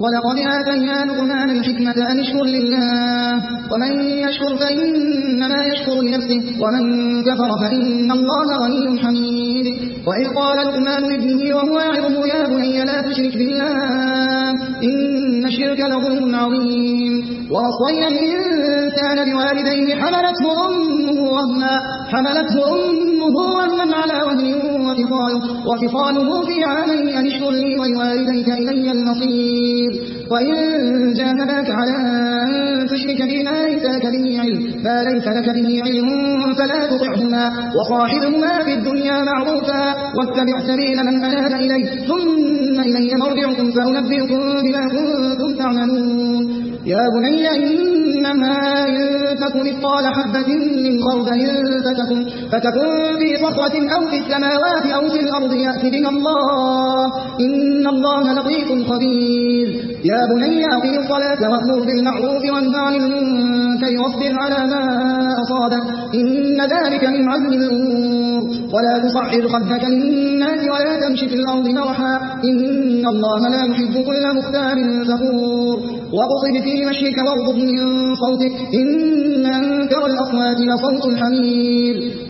ولقد آتينا لقمان الحكمة أن اشكر لله ومن يشكر فإنما يشكر لنفسه ومن كفر فإن الله غني حميد. وإذ قال لقمان لابنه وهو يعظه يا بني لا تشرك بالله إن الشرك لظلم عظيم. ووصينا الإنسان بوالديه حملته أمه وهنا على وهن وفصاله في عامين أن اشكر لي ولوالديك إلي المصير. وإن جاهداك على أن تشرك بما ليس لك به علم فلا تطعهما وصاحبهما في الدنيا معروفا واتبع سبيل من أناب إلي ثم إلي مرجعكم فأنبئكم بما كنتم تعملون. يا بني إنما إن تك مثقال حبة من خردل فتكن في صخرة أو في السماوات أو في الأرض يأت بها الله إن الله لطيف خبير. يا بني أقم الصلاة وأمر بالمعروف وانه عن المنكر واصبر على ما أصابك إن ذلك من عزم الأمور. ولا تصعر خدك للناس ولا تمشي في الأرض مرحا إن الله لا يحب كل مختال فخور. واقصد في مشيك واغضض من صوتك إن أنكر الأصوات لصوت الحمير.